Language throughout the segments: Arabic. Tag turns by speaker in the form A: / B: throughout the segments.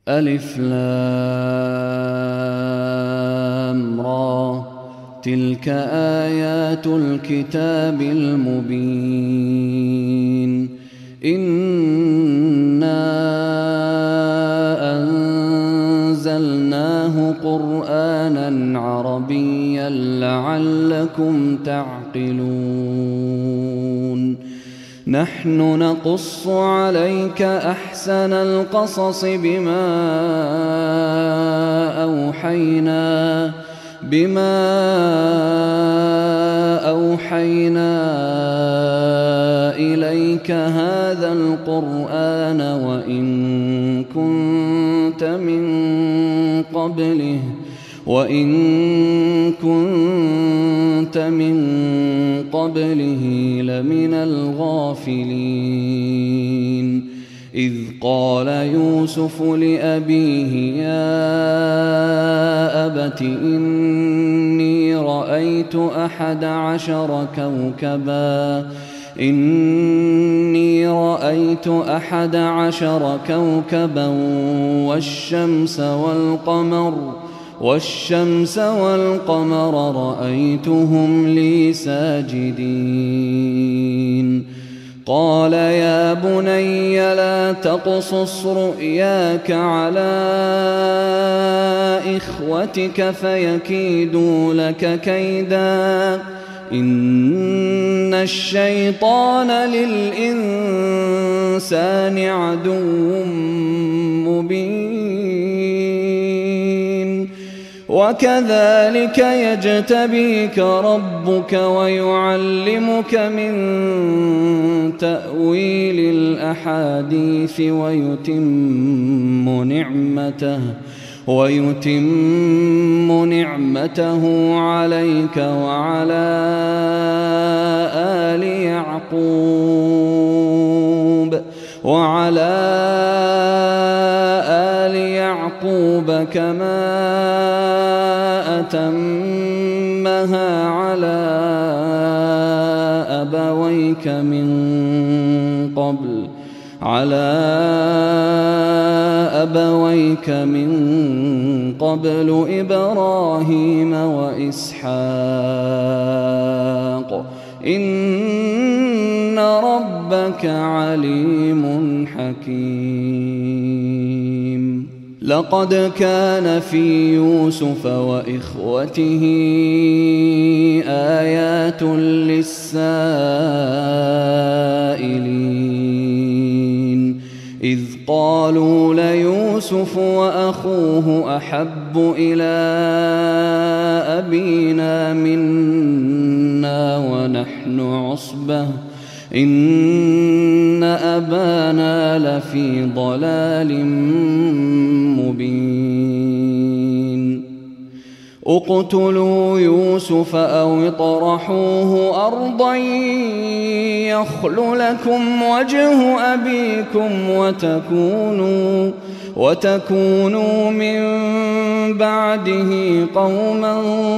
A: ألف لام را تلك آيات الكتاب المبين إنا أنزلناه قرآنا عربيا لعلكم تعقلون نحن نقص عليك أحسن القصص بما أوحينا إليك هذا القرآن وإن كنت من قبله لمن الغافلين إذ قال يوسف لأبيه يا أبت إني رأيت 11 كوكبا والشمس والقمر رأيتهم لي ساجدين قال يا بني لا تقصص رؤياك على إخوتك فيكيدوا لك كيدا إن الشيطان للإنسان عدو مبين وكذلك يجتبيك ربك ويعلمك من تأويل الأحاديث ويتم نعمته عليك وعلى آل يعقوب كما أتمها على أبويك من قبل إبراهيم وإسحاق إن ربك عليم حكيم لقد كان في يوسف وإخوته آيات للسائلين إذ قالوا ليوسف وأخوه أحب إلى أبينا منا ونحن عصبة إن أبانا لفي ضلال مبين اقتلوا يوسف أو اطرحوه أرضا يخل لكم وجه أبيكم وتكونوا من بعده قوما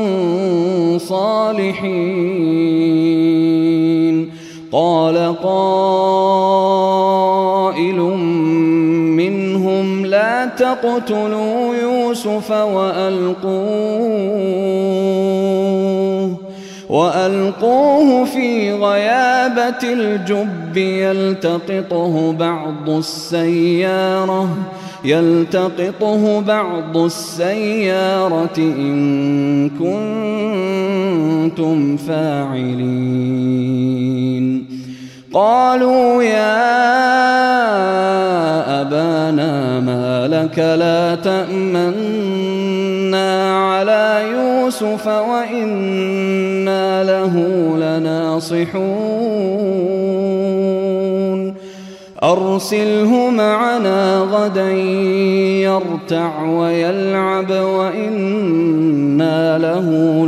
A: صالحين قال قائل منهم لا تقتلوا يوسف وألقوه في غيابة الجب يلتقطه بعض السيارة إن كنتم فاعلين قالوا يا أبانا ما لك لا تأمنا على يوسف وإنا له لناصحون أرسله معنا غدا يرتع ويلعب وإنا له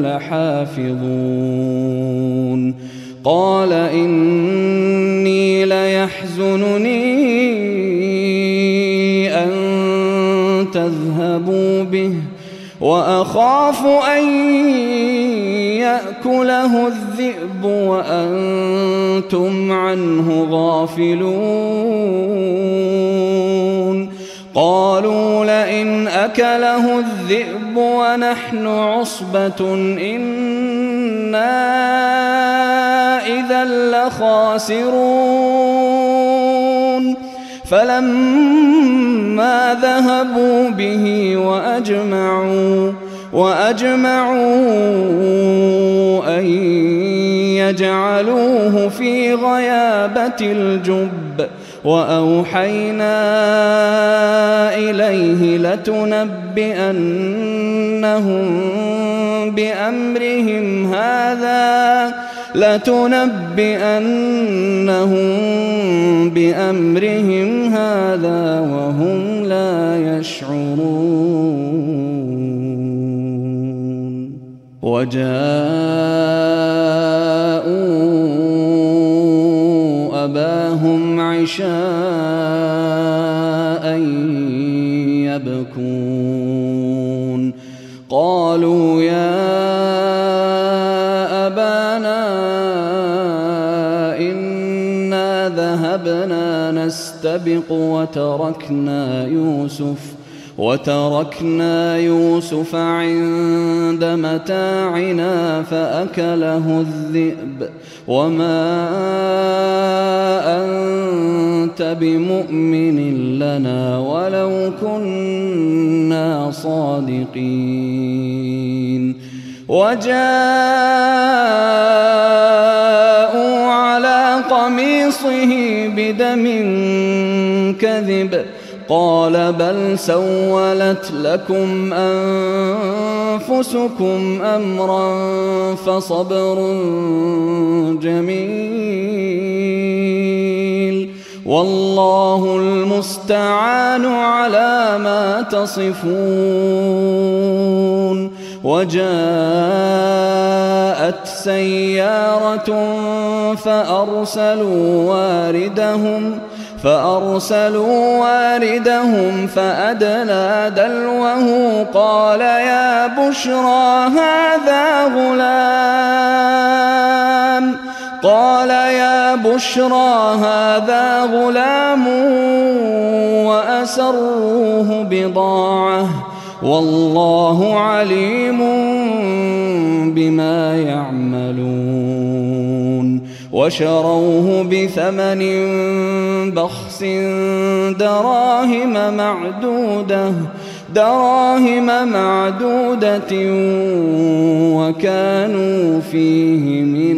A: لحافظون قال إني ليحزنني أن تذهبوا به وأخاف أن يأكله الذئب وأنتم عنه غافلون قالوا لئن أكله الذئب ونحن عصبة إنا إذا لخاسرون فلما ذهبوا به وأجمعوا أن يجعلوه في غيابة الجب وأوحينا إليه لتنبئنهم بأمرهم هذا وهم لا يشعرون وجاءوا أباهم عشاء يبكون قالوا يا أبانا إنا ذهبنا نستبق وتركنا يوسف عند متاعنا فأكله الذئب وما أنت بمؤمن لنا ولو كنا صادقين وجاءوا على قميصه بدم كذب قال بل سولت لكم أنفسكم أمرا فصبر جميل والله المستعان على ما تصفون وجاءت سيارة فأرسلوا واردهم فأدلى دلوه قال يا بشرى هذا غلام وأسروه بضاعة والله عليم بما يعملون وشروه بثمن بخس دراهم معدودة وكانوا فيه من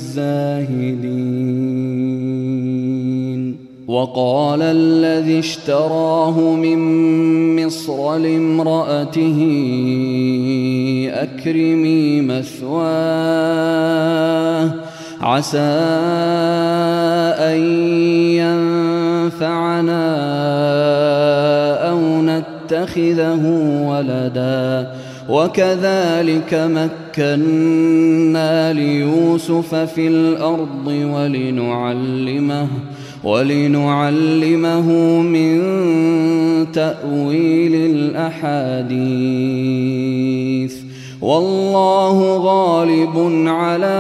A: الزاهدين وقال الذي اشتراه من مصر لامرأته أكرمي مثواه عسى أن ينفعنا أو نتخذه ولدا وكذلك مكنا ليوسف في الأرض ولنعلمه من تأويل الأحاديث والله غالب على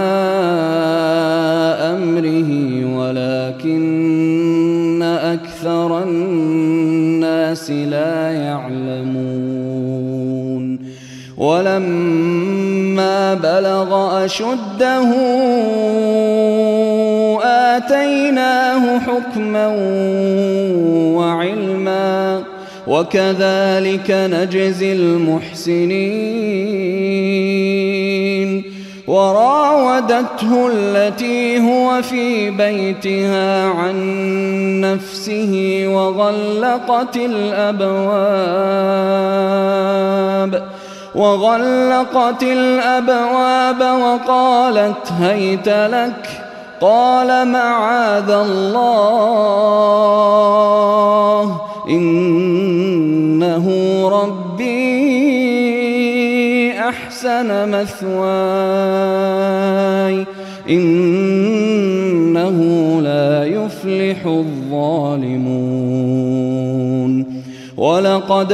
A: أمره ولكن أكثر الناس لا يعلمون ولما بلغ أشده آتيناه حكما وعلما وكذلك نجزي المحسنين وراودته التي هو في بيتها عن نفسه وغلقت الأبواب وقالت هيت لك قال معاذ الله إنه ربي أحسن مثواي إنه لا يفلح الظالمون ولقد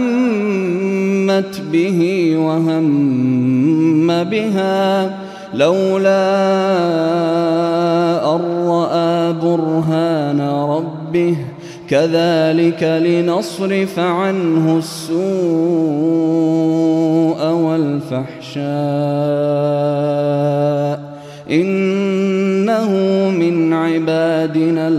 A: همت به وهم بها لولا أن رأى برهان ربه كذلك لنصرف عنه السوء والفحشاء إنه من عبادنا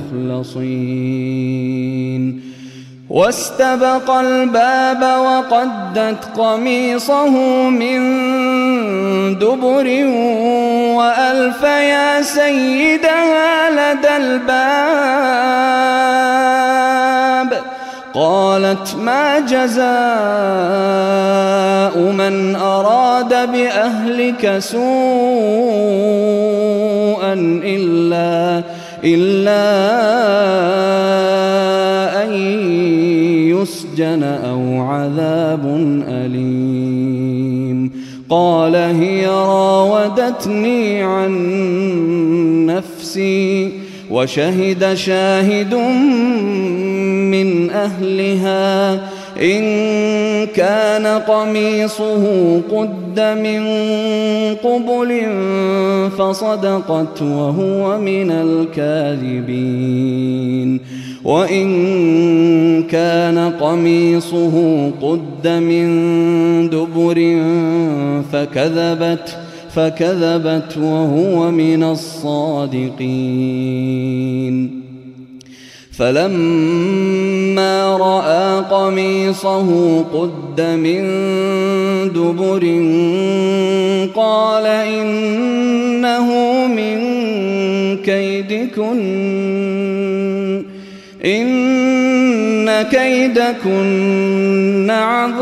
A: المخلصين. واستبق الباب وقدت قميصه من دبر وألف يا سيدها لدى الباب. قالت ما جزاء من أراد بأهلك سوءا إلا أن يسجن أو عذاب أليم. قال هي راودتني عن نفسي وشهد شاهد من أهلها إن كان قميصه قد من قبل فصدقت وهو من الكاذبين وإن كان قميصه قد من دبر فكذبت وهو من الصادقين. فلما رأى قميصه قد من دبر قال إنه من كيدكن إن كيدكن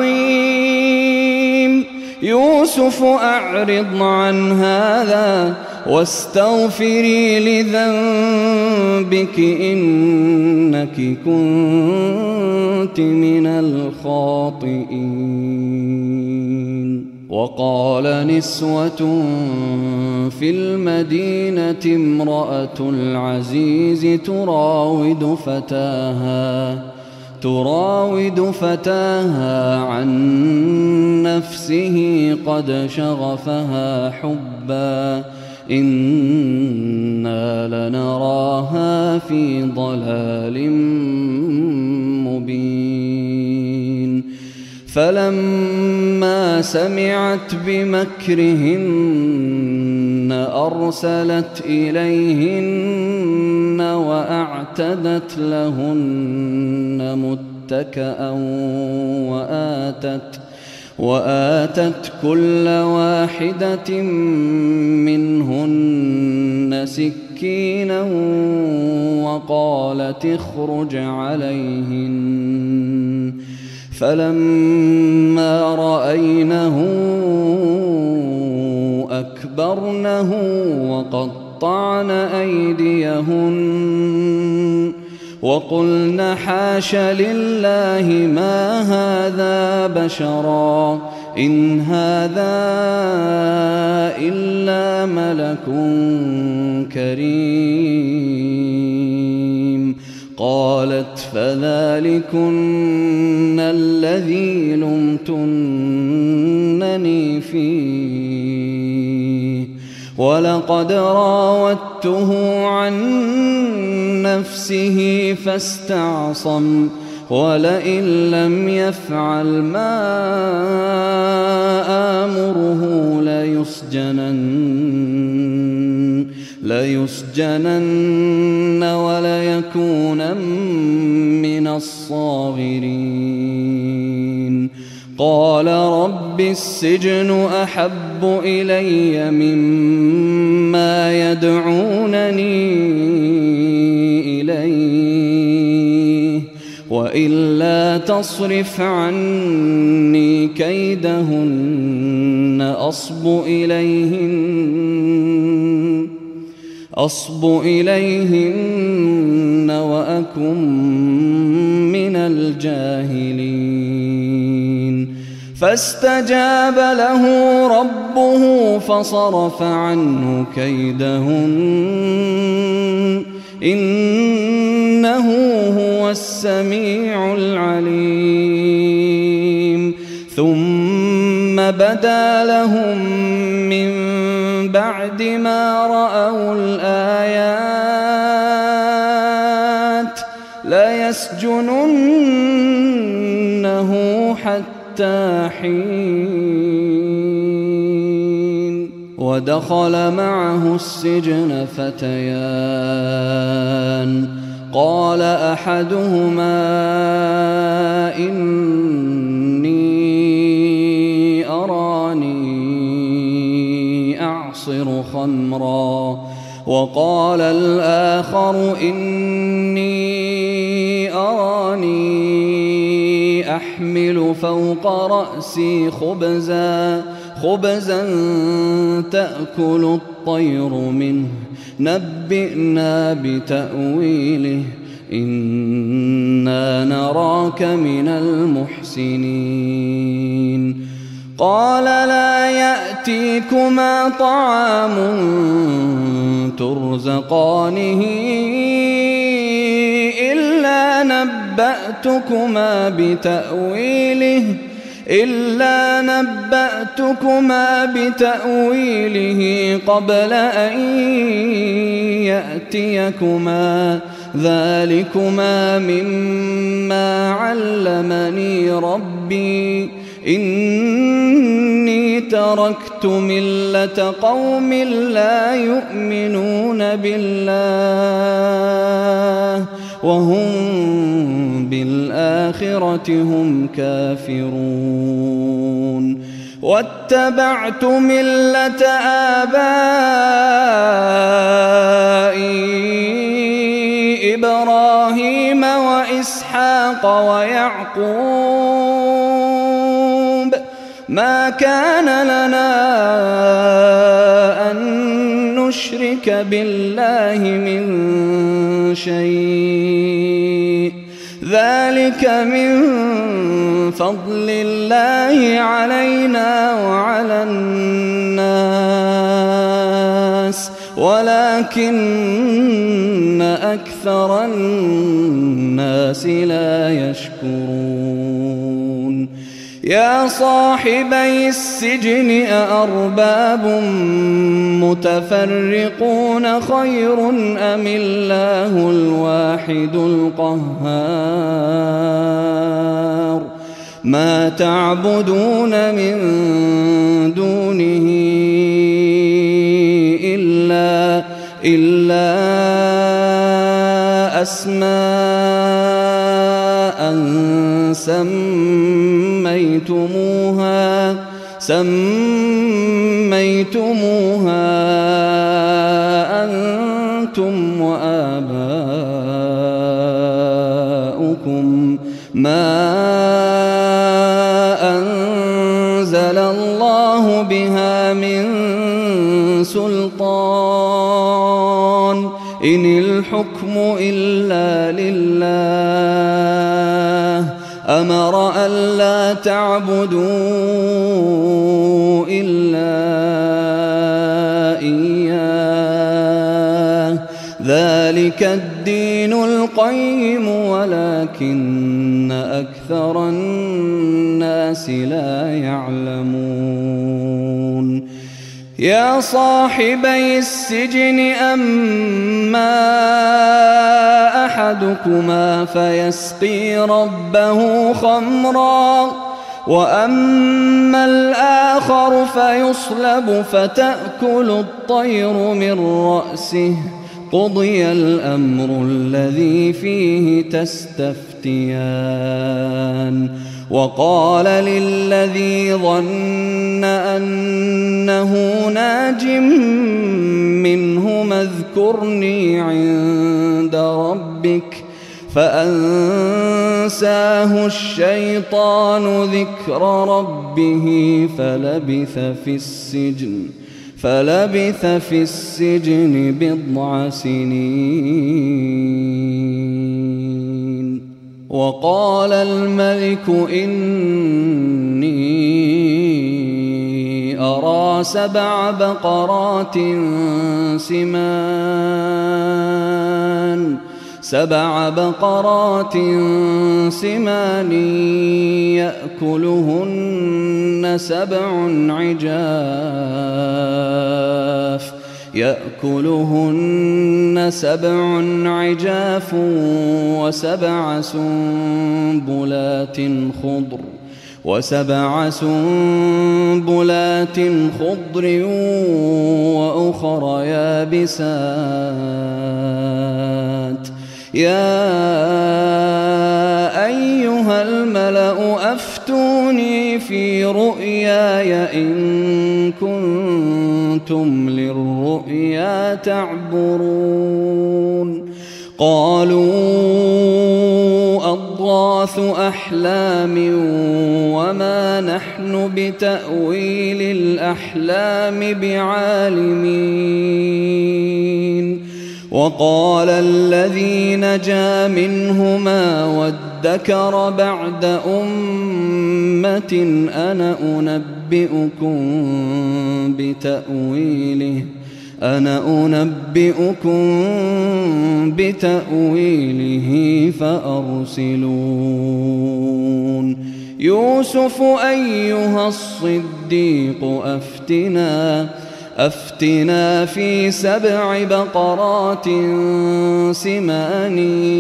A: عظيم. يوسف أعرض عن هذا واستغفري لذنبك إنك كنت من الخاطئين. وقال نسوة في المدينة امرأة العزيز تراود فتاها عن نفسه قد شغفها حبا إنا لنراها في ضلال مبين. فلما سمعت بمكرهن أرسلت إليهن وأعتدت لهن متكأ وآتت كل واحدة منهن سكينا وقالت اخرج عليهن. فلما رأينه أكبرنه وقطعن أيديهن وقلن حاش لله ما هذا بشرا إن هذا إلا ملك كريم. قالت فذلكن الذي لمتنني فيه ولقد راودته عن نفسه فاستعصم ولئن لم يفعل ما آمره ليسجنن وليكون من الصاغرين. قال رب السجن أحب إلي مما يدعونني إليه وإلا تصرف عني كيدهن أصب إليهن وأكن من الجاهلين. فاستجاب له ربه فصرف عنه كيدهن إنه هو السميع العليم. ثم بدا لهم من بعد ما رأوا الآيات حتى حين. ودخل معه السجن فتيان قال أحدهما إني أراني أعصر خمرا، وقال الآخر إني أراني أحمل فوق رأسي خبزا تأكل الطير منه، نبئنا بتأويله إنا نراك من المحسنين. قال لا يأتيكما طعام ترزقانه إلا نبأتكما بتأويله قبل أن يأتيكما، ذلكما مما علمني ربي، إني تركت ملة قوم لا يؤمنون بالله وهم بالآخرة هم كافرون. واتبعت ملة آبائي إبراهيم وإسحاق ويعقوب، ما كان لنا أن نشرك بالله من شيء، ذلك من فضل الله علينا وعلى الناس ولكن أكثر الناس لا يشكرون. يا صاحبي السجن أأرباب متفرقون خير أم الله الواحد القهار؟ ما تعبدون من دونه إلا أسماء سميتموها أنتم وآباؤكم ما أنزل الله بها من سلطان، إن الحكم إلا لله، أمر ألا تعبدوا إلا إياه، ذلك الدين القيم ولكن أكثر الناس لا يعلمون. يا صاحبي السجن أما أحدكما فيسقي ربه خمرا، وأما الآخر فيصلب فتأكل الطير من رأسه، قضي الأمر الذي فيه تستفتيان. وقال للذي ظن أنه ناج منهما اذكرني عند ربك، فأنساه الشيطان ذكر ربه فلبث في السجن بضع سنين. وقال الملك إني أرى 7 بقرات سمان يأكلهن 7 عجاف و7 سنبلات خضر وسبع سنبلات خضر وأخر يابسات يا أيها الملأ أفتوني في رؤياي إن كنتم للرؤيا تعبرون قالوا أضغاث أحلام وما نحن بتأويل الأحلام بعالمين وقال الذي نجا منهما وادكر بعد أمة أنا أنبئكم بتأويله فأرسلون يوسف أيها الصديق أفتنا في 7 بقرات سمان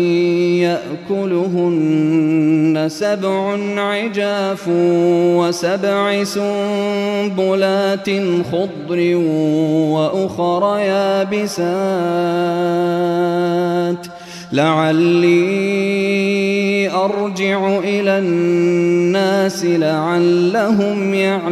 A: يأكلهن 7 عجاف و7 سنبلات خضر وأخر يابسات لعلي أرجع إلى الناس لعلهم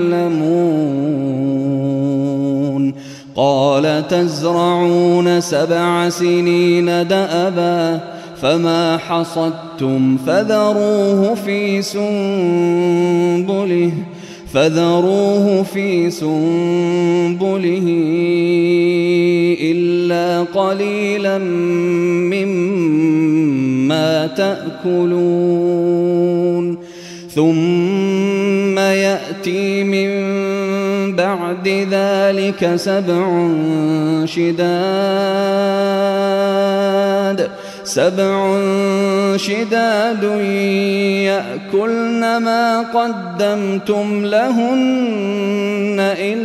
A: يعلمون قال تزرعون 7 سنين دأبا فما حصدتم فذروه في سنبله إلا قليلا مما تأكلون ثم يأتي من بعد ذلك 7 شداد يأكلن ما قدمتم لهن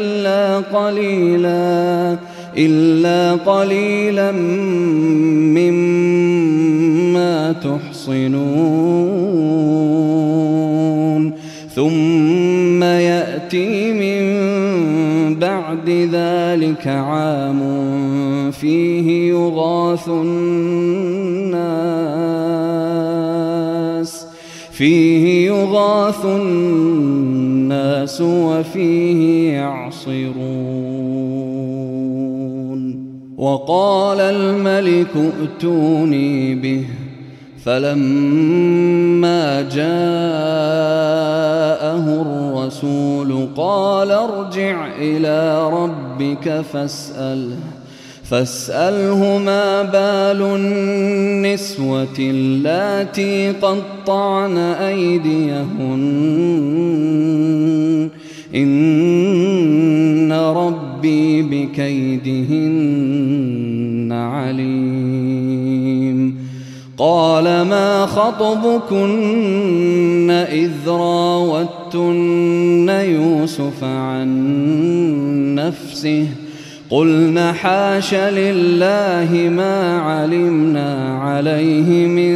A: إلا قليلا مما تحصنون ثم يأتي من بعد ذلك عام فيه يغاث الناس وفيه يعصرون وقال الملك ائتوني به فلما جاءه الرسول قال ارجع إلى ربك فاسأله ما بال النسوة اللاتي قطعن أيديهن إن ربي بكيدهن عليم قال ما خطبكن إذ راوتن يوسف عن نفسه قلنا حاش لله ما علمنا عليه من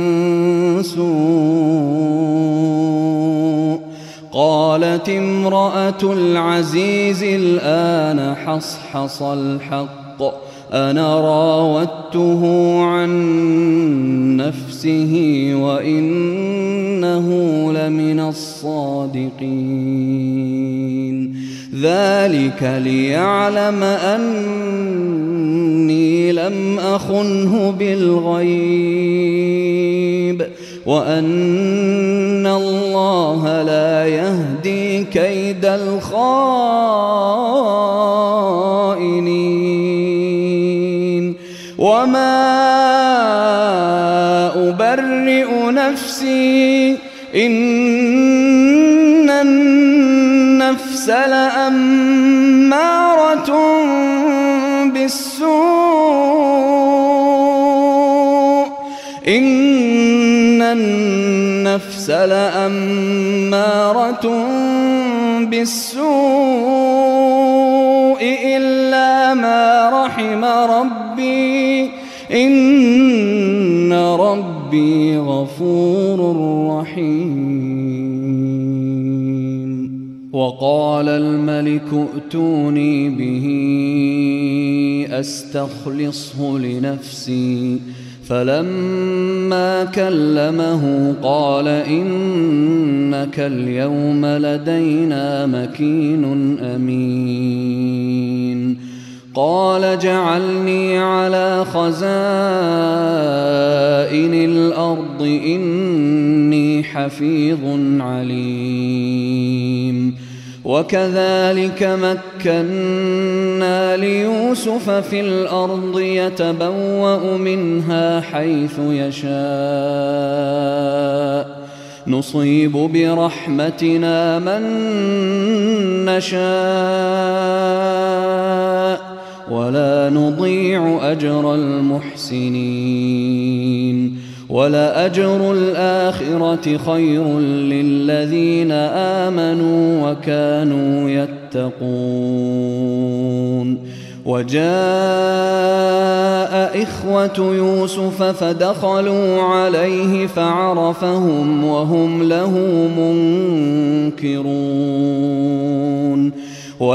A: سوء قالت امرأة العزيز الآن حصحص الحق أنا راودته عن نفسه وإنه لمن الصادقين ذلك ليعلم أني لم أخنه بالغيب وأن الله لا يهدي كيد الخائنين وما أبرئ نفسي إن النفس لأمارة بالسوء إن النفس لأمارة بالسوء إلا ما رحم ربي إن ربي غفور رحيم وقال الملك ائتوني به أستخلصه لنفسي، فلما كلمه قال إنك اليوم لدينا مكين أمين. قال اجعلني على خزائن الأرض إني حفيظ عليم. وكذلك مكنا ليوسف في الأرض يتبوأ منها حيث يشاء، نصيب برحمتنا من نشاء ولا نضيع أجر المحسنين. ولأجر الآخرة خير للذين آمنوا وكانوا يتقون. وجاء إخوة يوسف فدخلوا عليه فعرفهم وهم له منكرون.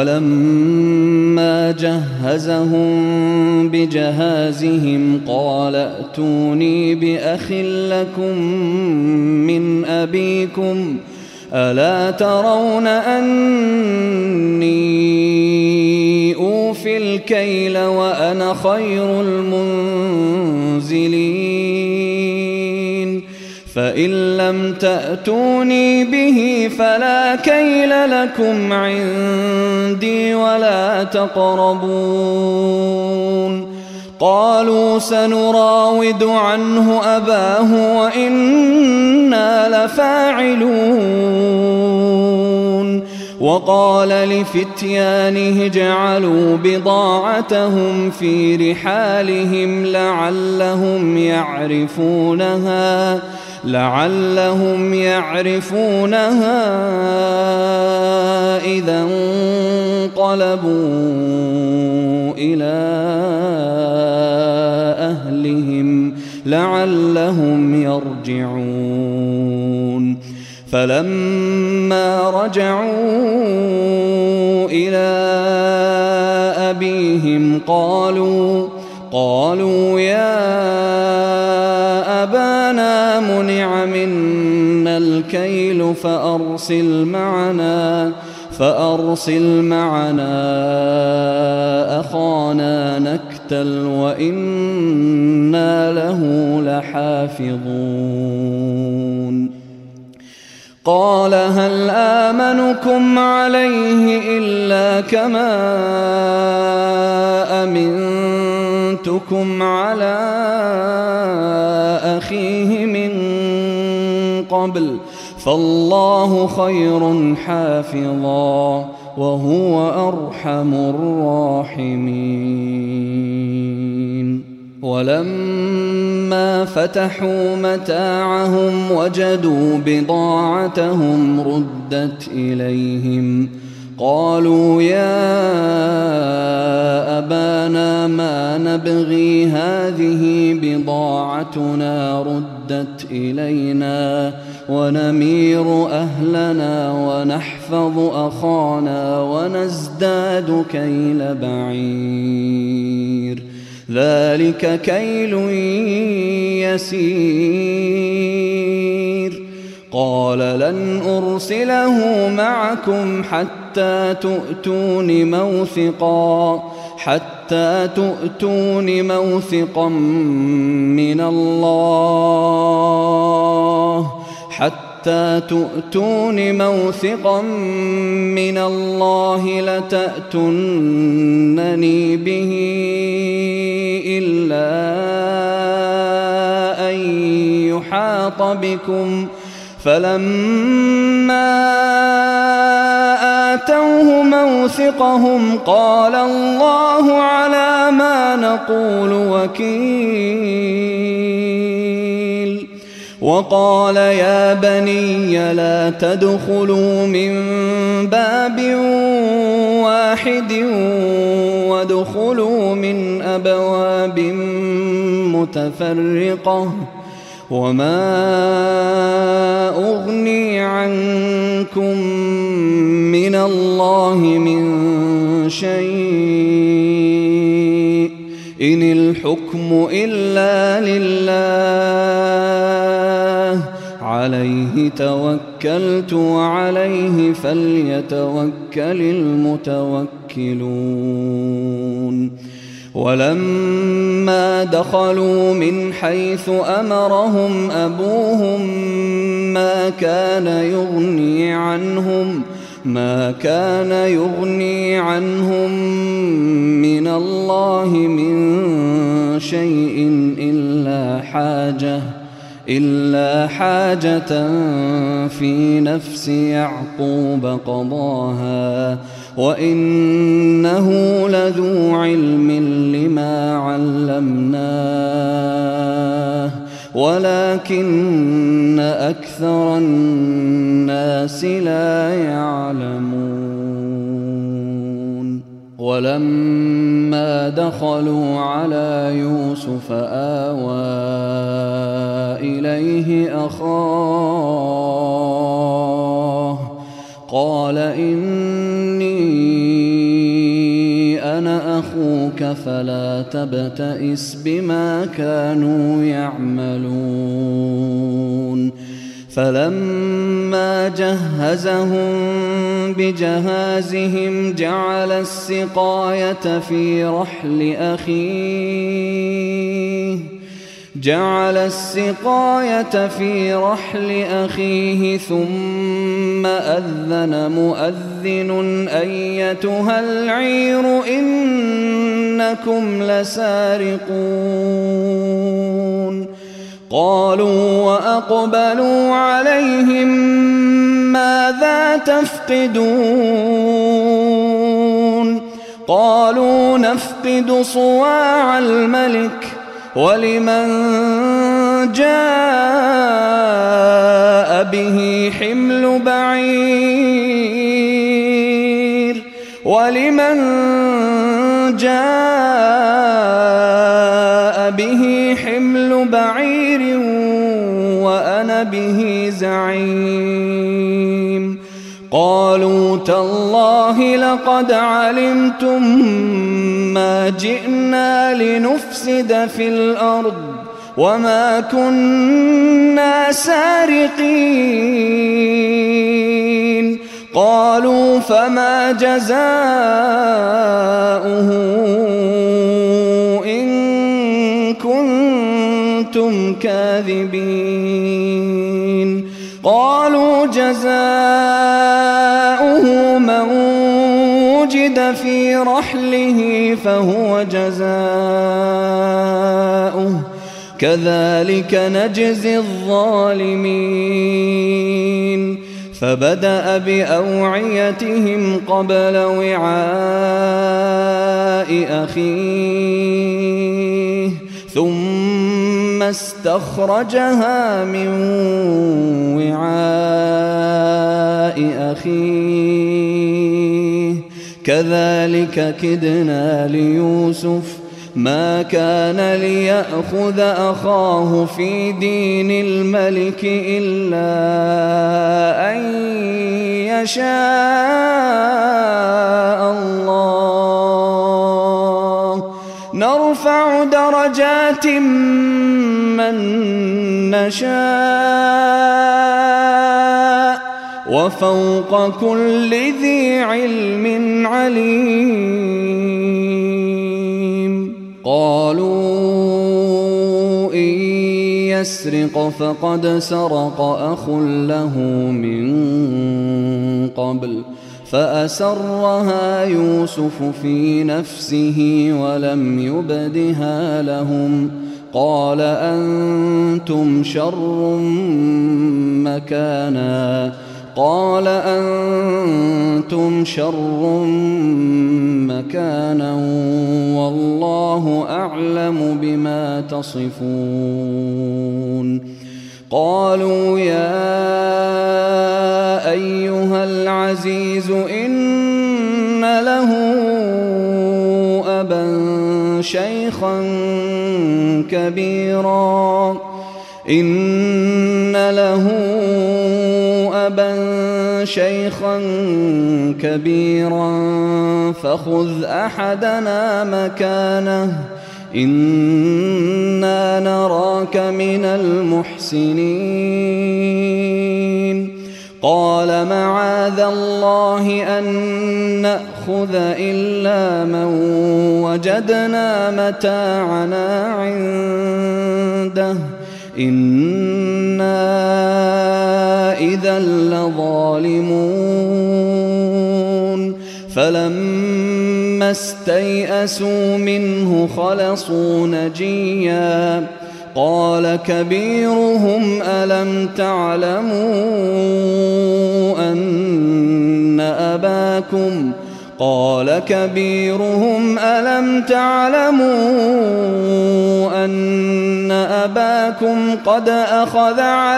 A: ولما جهزهم بجهازهم قال ائتوني بأخ لكم من أبيكم ألا ترون أني أوفي الكيل وأنا خير المنزلين؟ فإن لم تأتوني به فلا كيل لكم عندي ولا تقربون. قالوا سنراود عنه أباه وإنا لفاعلون. وقال لفتيانه اجعلوا بضاعتهم في رحالهم لعلهم يعرفونها إذا انقلبوا إلى أهلهم لعلهم يرجعون. فلما رجعوا إلى أبيهم قالوا يا أبانا منع منا الكيل فأرسل معنا أخانا نكتل وإنا له لحافظون. قال هل آمنكم عليه إلا كما أمنتكم على أخيه من قبل فالله خير حافظا وهو أرحم الراحمين. ولما فتحوا متاعهم وجدوا بضاعتهم ردت إليهم قالوا يا أبانا ما نبغي هذه بضاعتنا ردت إلينا ونمير أهلنا ونحفظ أخانا ونزداد كيل بعير ذلك كيل يسير. قال لن أرسله معكم حتى تؤتون موثقا من الله لتأتونني به إلا أن يحاط بكم. فلما آتوه موثقهم قال الله على ما نقول وكيل. وقال يا بني لا تدخلوا من باب واحد وادخلوا من أبواب متفرقة وما أغني عنكم من الله من شيء إن الحكم إلا لله عليه توكلت وعليه فليتوكل المتوكلون ولما دخلوا من حيث أمرهم أبوهم ما كان يغني عنهم من الله من شيء إلا حاجة في نفس يعقوب قضاها وإنه لذو علم لما علمناه ولكن أكثر الناس لا يعلمون ولما دخلوا على يوسف آوى إليه أخاه قال إني أنا أخوك فلا تبتئس بما كانوا يعملون فلما جهزهم بجهازهم جعل السقاية في رحل أخيه ثم أذن مؤذن أيتها العير إنكم لسارقون قالوا وأقبلوا عليهم ماذا تفقدون قالوا نفقد صواع الملك ولمن جاء به حمل بعير وأنا به زعيم قالوا تالله لقد علمتم ما جئنا لنفسد في الأرض وما كنا سارقين قالوا فما جزاؤه إن كنتم كاذبين قالوا جزاؤه من وجد في رحله فهو جزاؤه كذلك نجزي الظالمين فبدأ بأوعيتهم قبل وعاء أخيه ثم استخرجها من وعاء أخيه كذلك كدنا ليوسف ما كان ليأخذ أخاه في دين الملك إلا أن يشاء الله نرفع درجات من نشاء وفوق كل ذي علم عليم قالوا إن يسرق فقد سرق أخ له من قبل فأسرها يوسف في نفسه ولم يبدها لهم قال أنتم شر مكانا والله أعلم بما تصفون قالوا يا أيها العزيز إن له أبا شيخا كبيرا شيخا كبيرا فخذ أحدنا مكانه إنا نراك من المحسنين قال معاذ الله أن نأخذ إلا من وجدنا متاعنا عنده إنا إذا لظالمون فلما استيئسوا منه خلصوا نجيا قال كبيرهم ألم تعلموا أن أباكم قد أخذ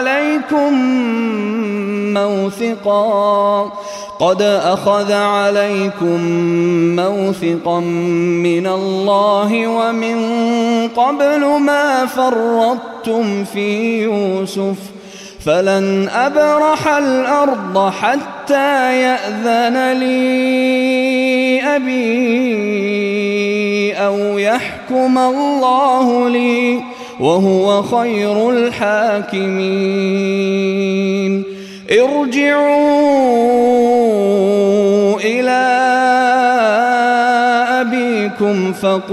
A: عليكم موثقا من الله ومن قبل ما فرطتم في يوسف فلن أبرح الأرض حتى يأذن لي أبي أو يحكم الله لي وهو خير الحاكمين ارجعوا إلى أبيكم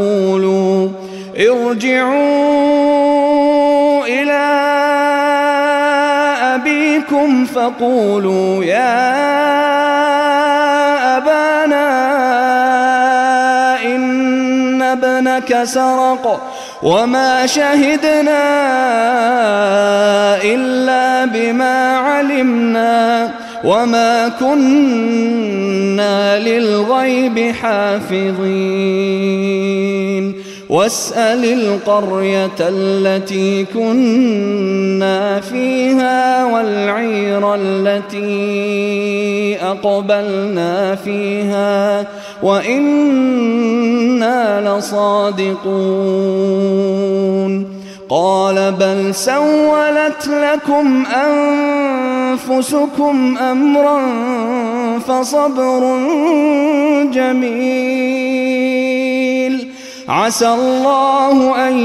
A: فقولوا يا أبانا إن ابنك سرق وما شهدنا إلا بما علمنا وما كنا للغيب حافظين واسأل القرية التي كنا فيها والعير التي أقبلنا فيها وإنا لصادقون قال بل سولت لكم أنفسكم أمرا فصبر جميل عسى الله أن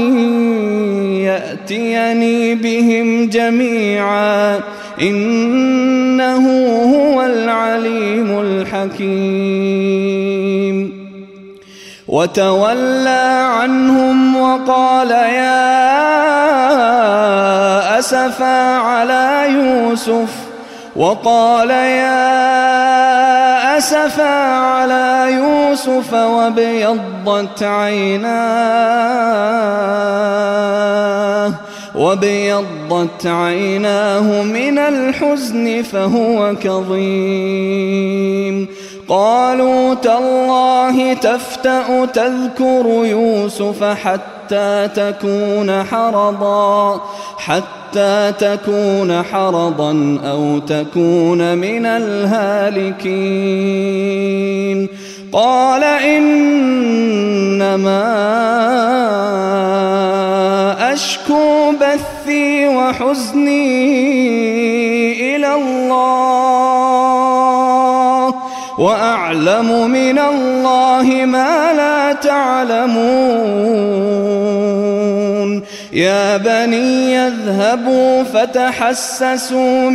A: يأتيني بهم جميعا إنه هو العليم الحكيم وتولى عنهم وقال يا أسفا على يوسف وابيضت عيناه من الحزن فهو كظيم قالوا تالله تفتأ تذكر يوسف حتى تكون حرضا أو تكون من الهالكين قال إنما أشكو بثي وحزني إلى الله وأعلم من الله ما لا تعلمون يا بني يذهبوا فتحسسوا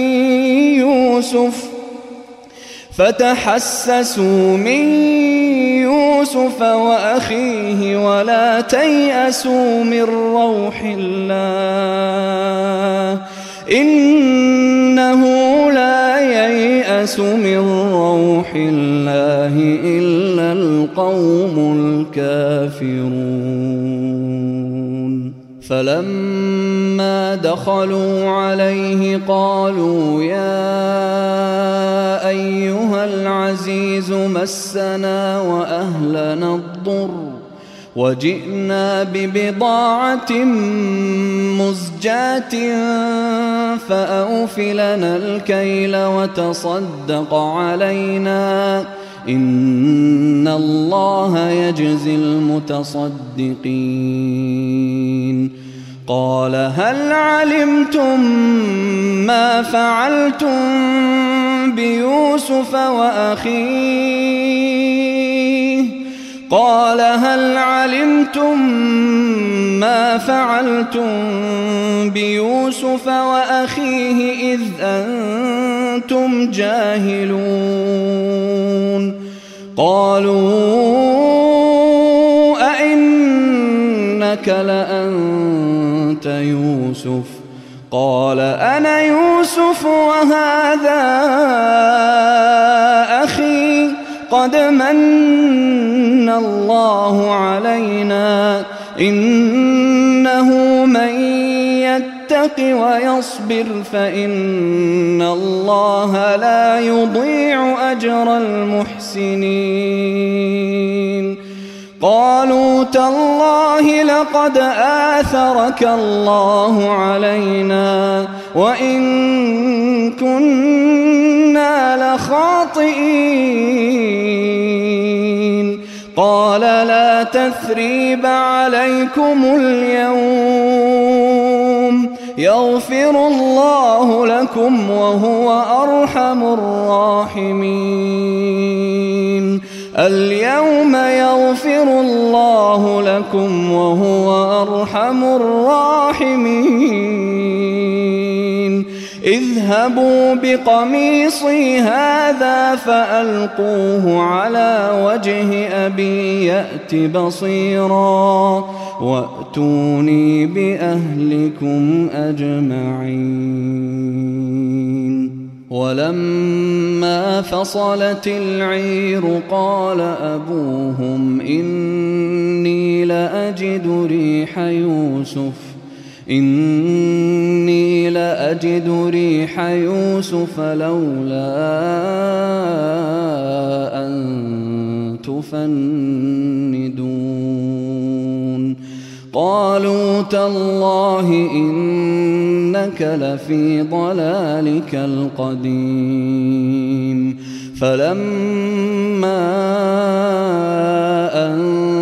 A: من يوسف وأخيه ولا تيأسوا من روح الله إنه لا ييأس من روح الله إلا القوم الكافرون فلما دخلوا عليه قالوا يا أيها العزيز مسنا وأهلنا الضر وجئنا ببضاعة مزجاة فأوف لنا الكيل وتصدق علينا إن الله يجزي المتصدقين قال هل علمتم ما فعلتم بيوسف وأخيه قال هل علمتم ما فعلتم بيوسف وأخيه إذ أنتم جاهلون قالوا أئنك لأنت يوسف قال أنا يوسف وهذا أخي قد من الله علينا إنه من يتق ويصبر فإن الله لا يضيع أجر المحسنين قالوا تالله لقد آثرك الله علينا وإن كنا لخاطئين قال لا تثريب عليكم اليوم يغفر الله لكم وهو أرحم الراحمين اليوم يغفر الله لكم وهو أرحم الراحمين اذهبوا بقميصي هذا فألقوه على وجه أبي يأت بصيرا وأتوني بأهلكم أجمعين ولما فصلت العير قال أبوهم إني لأجد ريح يوسف لولا أن تفندون قالوا تالله إنك لفي ضلالك القديم فلما أن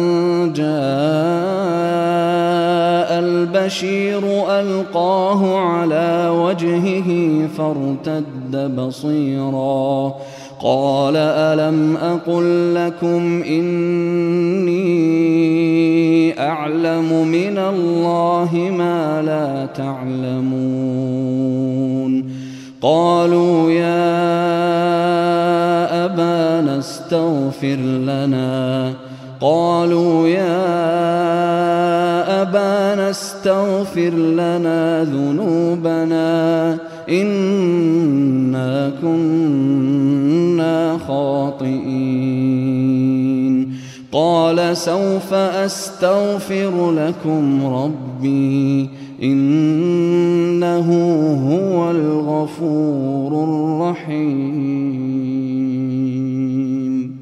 A: جاء البشير ألقاه على وجهه فارتد بصيرا قال ألم أقل لكم إني أعلم من الله ما لا تعلمون قالوا يا أبانا استغفر لنا ذنوبنا إنا كنا خاطئين قال سوف أستغفر لكم ربي إنه هو الغفور الرحيم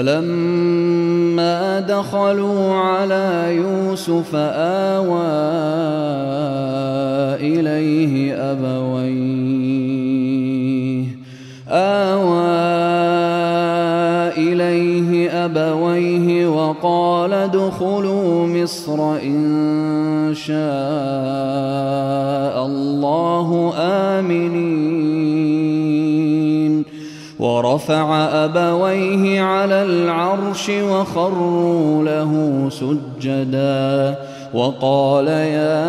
A: فلما دخلوا على يوسف آوى إليه أبويه وقال ادخلوا مصر إن شاء الله آمنين ورفع أبويه على العرش وخروا له سجدا وقال يا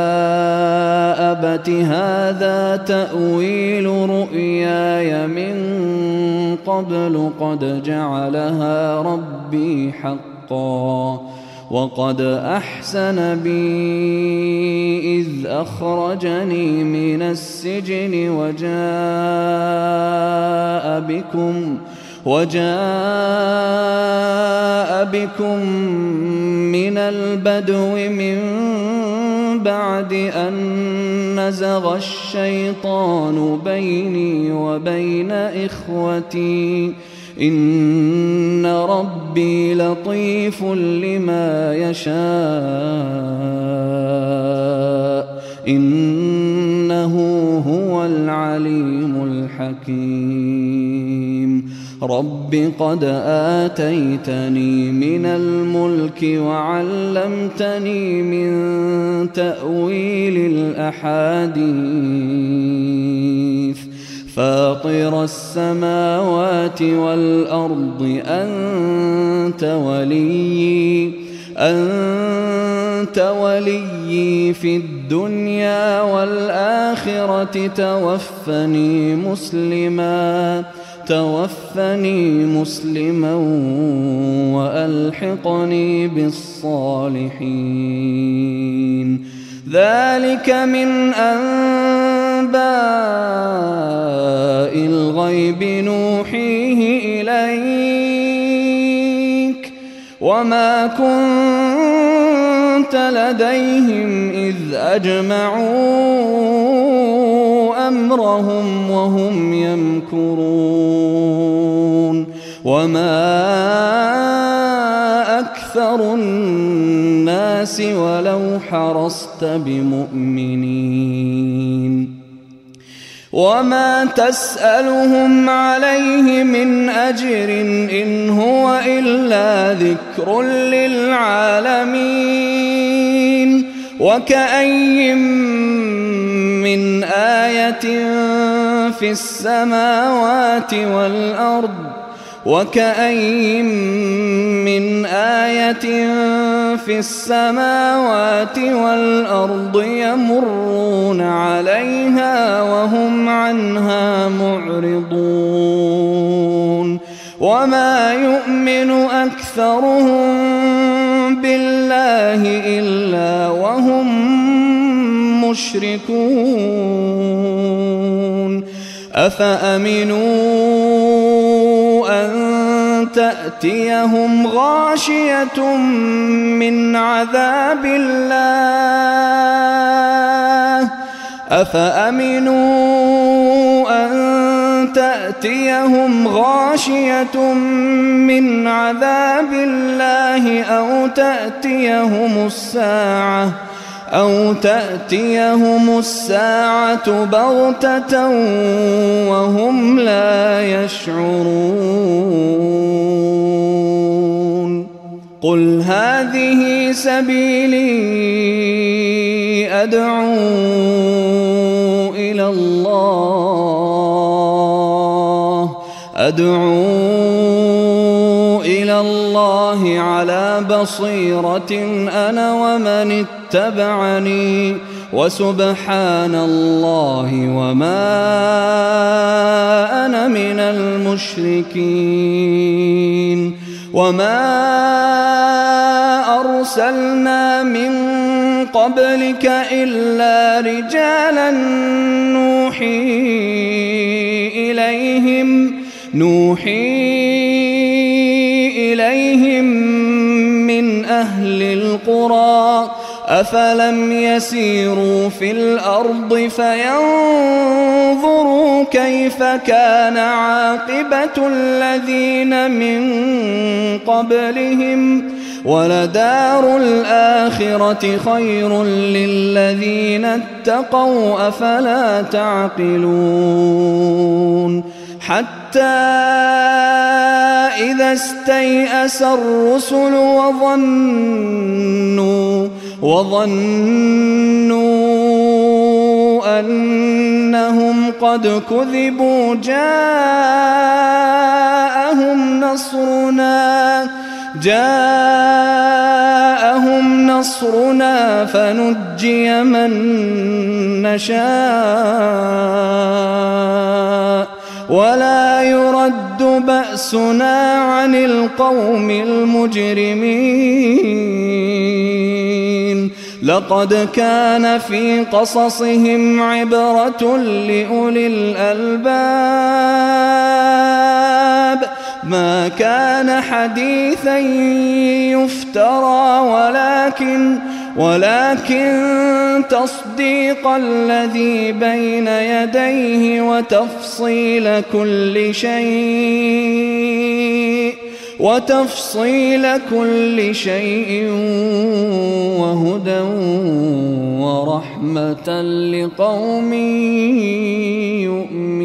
A: أبت هذا تأويل رؤياي من قبل قد جعلها ربي حقا وقد أحسن بي إذ أخرجني من السجن وجاء بكم من البدو من بعد أن نزغ الشيطان بيني وبين إخوتي إن ربي لطيف لما يشاء إنه هو العليم الحكيم حكيم رب قد آتيتني من الملك وعلمتني من تأويل الأحاديث فاطر السماوات والأرض أنت وليي في الدنيا والآخرة توفني مسلما وألحقني بالصالحين ذلك من أنباء الغيب نوحيه إليك وما كنت لديهم إذ أجمعوا أمرهم وهم يمكرون وما أكثر الناس ولو حرصت بمؤمنين وما تسألهم عليه من أجر إن هو إلا ذكر للعالمين وكأي من آية في السماوات والأرض يمرون عليها وهم عنها معرضون وما يؤمن أكثرهم بالله إلا وهم مشركون أفأمنوا أن تأتيهم غاشية من عذاب الله أو تأتيهم الساعة بغتة وهم لا يشعرون قل هذه سبيلي أدعو إلى الله على بصيرة أنا ومن اتبعني وسبحان الله وما أنا من المشركين وما أرسلنا من قبلك إلا رجالا نوحي إليهم من أهل القرى أفلم يسيروا في الأرض فينظروا كيف كان عاقبة الذين من قبلهم ولدار الآخرة خير للذين اتقوا أفلا تعقلون حتى إذا استيأس الرسل وظنوا أنهم قد كذبوا جاءهم نصرنا فنجي من نشاء ولا يرد بأسنا عن القوم المجرمين لقد كان في قصصهم عبرة لأولي الألباب ما كان حديثا يفترى ولكن تصديق الذي بين يديه وتفصيل كل شيء وهدى ورحمة لقوم يؤمنون